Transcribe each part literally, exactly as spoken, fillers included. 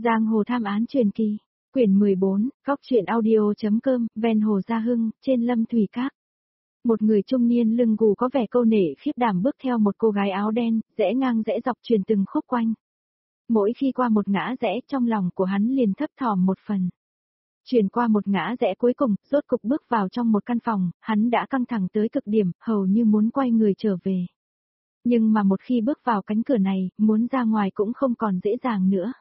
Giang hồ tham án truyền kỳ, quyển mười bốn, góc truyện audio.com, ven hồ Gia Hưng, trên Lâm Thủy Các. Một người trung niên lưng gù có vẻ câu nệ khiếp đảm bước theo một cô gái áo đen, rẽ ngang rẽ dọc truyền từng khúc quanh. Mỗi khi qua một ngã rẽ trong lòng của hắn liền thấp thỏm một phần. Chuyển qua một ngã rẽ cuối cùng, rốt cục bước vào trong một căn phòng, hắn đã căng thẳng tới cực điểm, hầu như muốn quay người trở về. Nhưng mà một khi bước vào cánh cửa này, muốn ra ngoài cũng không còn dễ dàng nữa.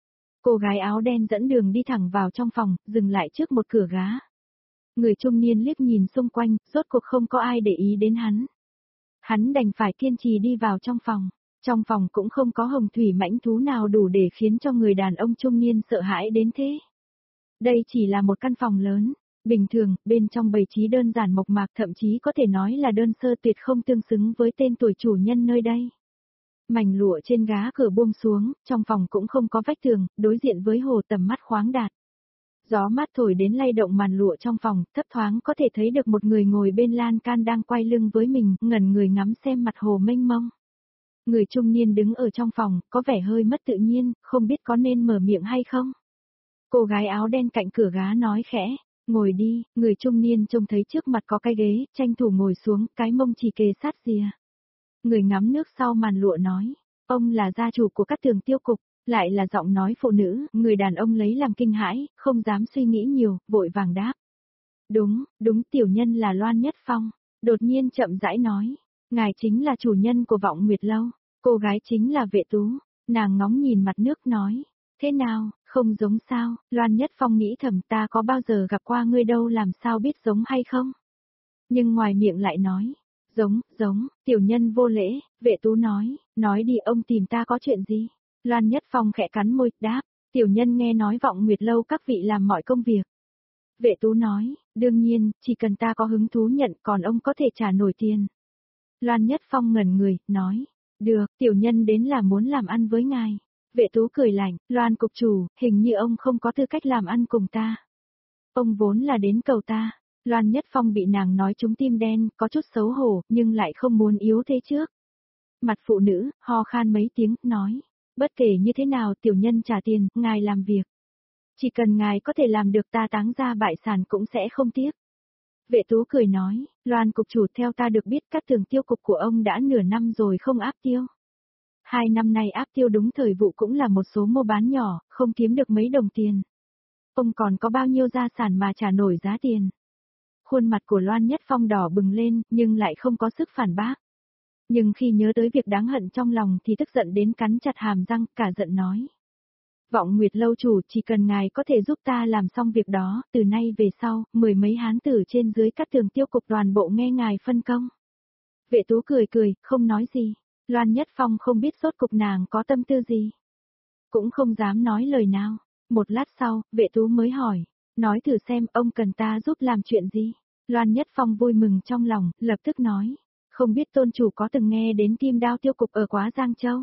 Cô gái áo đen dẫn đường đi thẳng vào trong phòng, dừng lại trước một cửa gá. Người trung niên liếc nhìn xung quanh, rốt cuộc không có ai để ý đến hắn. Hắn đành phải kiên trì đi vào trong phòng. Trong phòng cũng không có hồng thủy mãnh thú nào đủ để khiến cho người đàn ông trung niên sợ hãi đến thế. Đây chỉ là một căn phòng lớn, bình thường, bên trong bày trí đơn giản mộc mạc, thậm chí có thể nói là đơn sơ tuyệt không tương xứng với tên tuổi chủ nhân nơi đây. Mảnh lụa trên gá cửa buông xuống, trong phòng cũng không có vách tường, đối diện với hồ tầm mắt khoáng đạt. Gió mát thổi đến lay động màn lụa trong phòng, thấp thoáng có thể thấy được một người ngồi bên lan can đang quay lưng với mình, ngẩn người ngắm xem mặt hồ mênh mông. Người trung niên đứng ở trong phòng, có vẻ hơi mất tự nhiên, không biết có nên mở miệng hay không. Cô gái áo đen cạnh cửa gá nói khẽ, ngồi đi, người trung niên trông thấy trước mặt có cái ghế, tranh thủ ngồi xuống, cái mông chỉ kề sát rìa. Người ngắm nước sau màn lụa nói, ông là gia chủ của các tường tiêu cục, lại là giọng nói phụ nữ, người đàn ông lấy làm kinh hãi, không dám suy nghĩ nhiều, vội vàng đáp. Đúng, đúng tiểu nhân là Loan Nhất Phong, đột nhiên chậm rãi nói, ngài chính là chủ nhân của Vọng Nguyệt Lâu, cô gái chính là Vệ Tú, nàng ngóng nhìn mặt nước nói, thế nào, không giống sao, Loan Nhất Phong nghĩ thầm ta có bao giờ gặp qua ngươi đâu làm sao biết giống hay không. Nhưng ngoài miệng lại nói, giống, giống, tiểu nhân vô lễ, Vệ Tú nói, nói đi ông tìm ta có chuyện gì. Loan Nhất Phong khẽ cắn môi, đáp, tiểu nhân nghe nói Vọng Nguyệt Lâu các vị làm mọi công việc. Vệ Tú nói, đương nhiên, chỉ cần ta có hứng thú nhận còn ông có thể trả nổi tiền. Loan Nhất Phong ngẩn người, nói, được, tiểu nhân đến là muốn làm ăn với ngài. Vệ Tú cười lạnh, Loan cục chủ, hình như ông không có tư cách làm ăn cùng ta. Ông vốn là đến cầu ta. Loan Nhất Phong bị nàng nói trúng tim đen, có chút xấu hổ, nhưng lại không muốn yếu thế trước. Mặt phụ nữ, ho khan mấy tiếng, nói, bất kể như thế nào tiểu nhân trả tiền, ngài làm việc. Chỉ cần ngài có thể làm được ta táng ra bại sản cũng sẽ không tiếc. Vệ Tú cười nói, Loan cục chủ theo ta được biết các tường tiêu cục của ông đã nửa năm rồi không áp tiêu. Hai năm nay áp tiêu đúng thời vụ cũng là một số mua bán nhỏ, không kiếm được mấy đồng tiền. Ông còn có bao nhiêu gia sản mà trả nổi giá tiền. Khuôn mặt của Loan Nhất Phong đỏ bừng lên, nhưng lại không có sức phản bác. Nhưng khi nhớ tới việc đáng hận trong lòng thì tức giận đến cắn chặt hàm răng, cả giận nói. Vọng Nguyệt Lâu chủ, chỉ cần ngài có thể giúp ta làm xong việc đó, từ nay về sau, mười mấy hán tử trên dưới các tường tiêu cục toàn bộ nghe ngài phân công. Vệ Tú cười cười, không nói gì. Loan Nhất Phong không biết sốt cục nàng có tâm tư gì. Cũng không dám nói lời nào. Một lát sau, Vệ Tú mới hỏi. Nói thử xem ông cần ta giúp làm chuyện gì. Loan Nhất Phong vui mừng trong lòng, lập tức nói. Không biết tôn chủ có từng nghe đến Kim Đao tiêu cục ở Quá Giang Châu.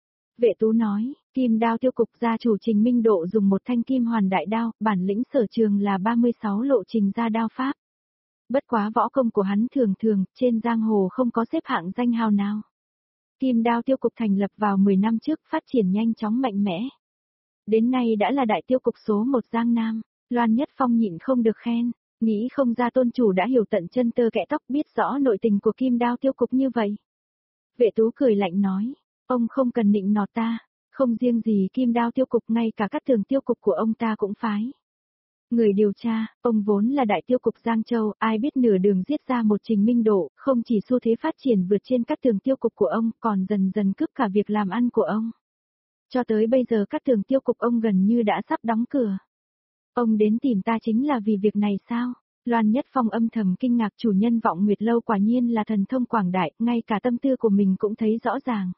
Vệ Tú nói, Kim Đao tiêu cục gia chủ Trình Minh Độ dùng một thanh kim hoàn đại đao, bản lĩnh sở trường là ba mươi sáu lộ trình ra đao pháp. Bất quá võ công của hắn thường thường, trên giang hồ không có xếp hạng danh hào nào. Kim Đao tiêu cục thành lập vào mười năm trước, phát triển nhanh chóng mạnh mẽ. Đến nay đã là đại tiêu cục số một Giang Nam, Loan Nhất Phong nhịn không được khen, nghĩ không ra tôn chủ đã hiểu tận chân tơ kẽ tóc, biết rõ nội tình của Kim Đao tiêu cục như vậy. Vệ Tú cười lạnh nói, ông không cần nịnh nọt ta, không riêng gì Kim Đao tiêu cục, ngay cả các tường tiêu cục của ông ta cũng phái. Người điều tra, ông vốn là đại tiêu cục Giang Châu, ai biết nửa đường giết ra một Trình Minh Độ, không chỉ xu thế phát triển vượt trên các tường tiêu cục của ông, còn dần dần cướp cả việc làm ăn của ông. Cho tới bây giờ các tường tiêu cục ông gần như đã sắp đóng cửa. Ông đến tìm ta chính là vì việc này sao? Loan Nhất Phong âm thầm kinh ngạc, chủ nhân Vọng Nguyệt Lâu quả nhiên là thần thông quảng đại, ngay cả tâm tư của mình cũng thấy rõ ràng.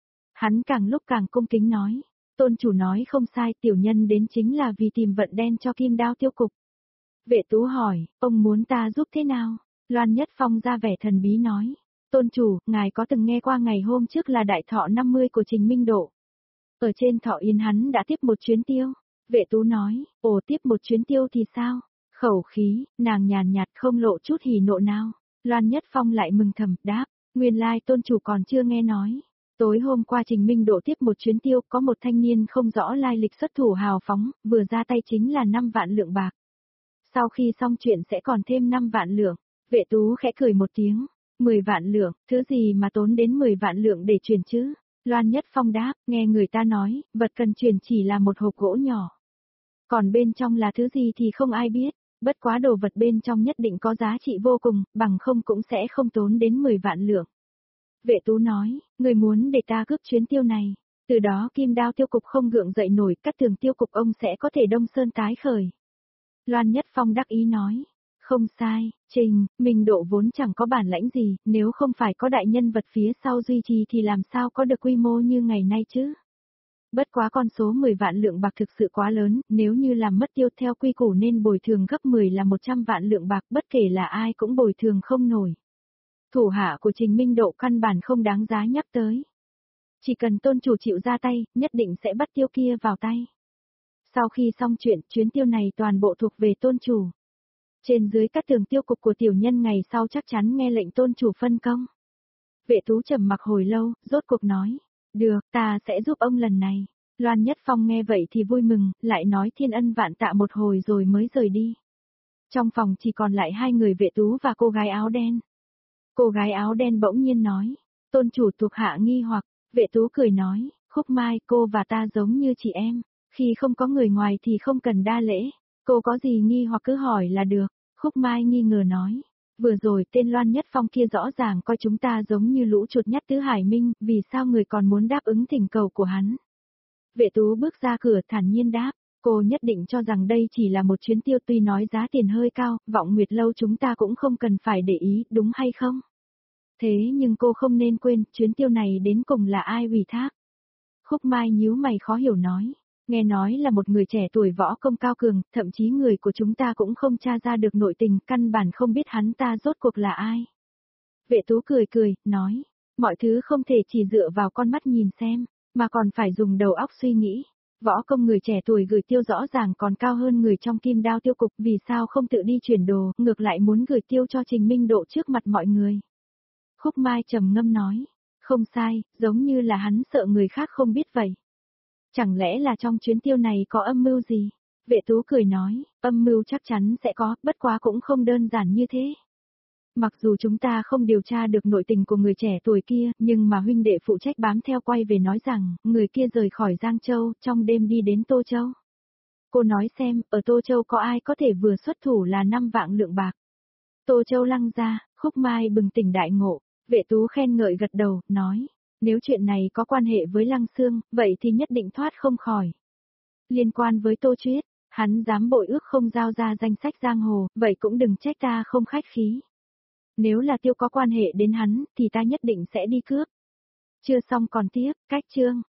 Hắn càng lúc càng cung kính nói, tôn chủ nói không sai, tiểu nhân đến chính là vì tìm vận đen cho Kim Đao tiêu cục. Vệ Tú hỏi, ông muốn ta giúp thế nào? Loan Nhất Phong ra vẻ thần bí nói, tôn chủ, ngài có từng nghe qua ngày hôm trước là đại thọ năm mươi của Trình Minh Độ. Ở trên Thọ Yên hắn đã tiếp một chuyến tiêu. Vệ Tú nói, ồ tiếp một chuyến tiêu thì sao? Khẩu khí, nàng nhàn nhạt không lộ chút hỉ nộ nào. Loan Nhất Phong lại mừng thầm, đáp, nguyên lai tôn chủ còn chưa nghe nói. Tối hôm qua Trình Minh Độ tiếp một chuyến tiêu, có một thanh niên không rõ lai lịch xuất thủ hào phóng, vừa ra tay chính là năm vạn lượng bạc. Sau khi xong chuyện sẽ còn thêm năm vạn lượng. Vệ Tú khẽ cười một tiếng, mười vạn lượng, thứ gì mà tốn đến mười vạn lượng để chuyển chứ? Loan Nhất Phong đáp, nghe người ta nói, vật cần chuyển chỉ là một hộp gỗ nhỏ. Còn bên trong là thứ gì thì không ai biết, bất quá đồ vật bên trong nhất định có giá trị vô cùng, bằng không cũng sẽ không tốn đến mười vạn lượng. Vệ Tú nói, người muốn để ta cướp chuyến tiêu này, từ đó Kim Đao tiêu cục không gượng dậy nổi, Cát Tường tiêu cục ông sẽ có thể đông sơn tái khởi. Loan Nhất Phong đắc ý nói, không sai, Trình, Minh Độ vốn chẳng có bản lãnh gì, nếu không phải có đại nhân vật phía sau duy trì thì làm sao có được quy mô như ngày nay chứ. Bất quá con số mười vạn lượng bạc thực sự quá lớn, nếu như làm mất tiêu theo quy củ nên bồi thường gấp mười là một trăm vạn lượng bạc, bất kể là ai cũng bồi thường không nổi. Thủ hạ của Trình Minh Độ căn bản không đáng giá nhắc tới. Chỉ cần tôn chủ chịu ra tay, nhất định sẽ bắt tiêu kia vào tay. Sau khi xong chuyện, chuyến tiêu này toàn bộ thuộc về tôn chủ. Trên dưới các tường tiêu cục của tiểu nhân ngày sau chắc chắn nghe lệnh tôn chủ phân công. Vệ Tú trầm mặc hồi lâu, rốt cuộc nói, được, ta sẽ giúp ông lần này. Loan Nhất Phong nghe vậy thì vui mừng, lại nói thiên ân vạn tạ một hồi rồi mới rời đi. Trong phòng chỉ còn lại hai người Vệ Tú và cô gái áo đen. Cô gái áo đen bỗng nhiên nói, tôn chủ thuộc hạ nghi hoặc, Vệ Tú cười nói, Khúc Mai, cô và ta giống như chị em, khi không có người ngoài thì không cần đa lễ, cô có gì nghi hoặc cứ hỏi là được. Khúc Mai nghi ngờ nói, vừa rồi tên Loan Nhất Phong kia rõ ràng coi chúng ta giống như lũ chuột nhắt tứ hải minh, vì sao người còn muốn đáp ứng thỉnh cầu của hắn. Vệ Tú bước ra cửa thản nhiên đáp, cô nhất định cho rằng đây chỉ là một chuyến tiêu, tuy nói giá tiền hơi cao, Vọng Nguyệt Lâu chúng ta cũng không cần phải để ý, đúng hay không? Thế nhưng cô không nên quên, chuyến tiêu này đến cùng là ai ủy thác? Khúc Mai nhíu mày khó hiểu nói, nghe nói là một người trẻ tuổi võ công cao cường, thậm chí người của chúng ta cũng không tra ra được nội tình, căn bản không biết hắn ta rốt cuộc là ai. Vệ Tú cười cười, nói, mọi thứ không thể chỉ dựa vào con mắt nhìn xem, mà còn phải dùng đầu óc suy nghĩ. Võ công người trẻ tuổi gửi tiêu rõ ràng còn cao hơn người trong Kim Đao tiêu cục, vì sao không tự đi chuyển đồ, ngược lại muốn gửi tiêu cho Trình Minh Độ trước mặt mọi người. Khúc Mai trầm ngâm nói, không sai, giống như là hắn sợ người khác không biết vậy. Chẳng lẽ là trong chuyến tiêu này có âm mưu gì? Vệ Tú cười nói, âm mưu chắc chắn sẽ có, bất quá cũng không đơn giản như thế. Mặc dù chúng ta không điều tra được nội tình của người trẻ tuổi kia, nhưng mà huynh đệ phụ trách bám theo quay về nói rằng, người kia rời khỏi Giang Châu, trong đêm đi đến Tô Châu. Cô nói xem, ở Tô Châu có ai có thể vừa xuất thủ là năm vạn lượng bạc. Tô Châu Lăng ra, Khúc Mai bừng tỉnh đại ngộ, Vệ Tú khen ngợi gật đầu, nói, nếu chuyện này có quan hệ với Lăng Xương, vậy thì nhất định thoát không khỏi. Liên quan với Tô Chuyết, hắn dám bội ước không giao ra danh sách giang hồ, vậy cũng đừng trách ta không khách khí. Nếu là tiêu có quan hệ đến hắn, thì ta nhất định sẽ đi cướp. Chưa xong còn tiếp, cách chương.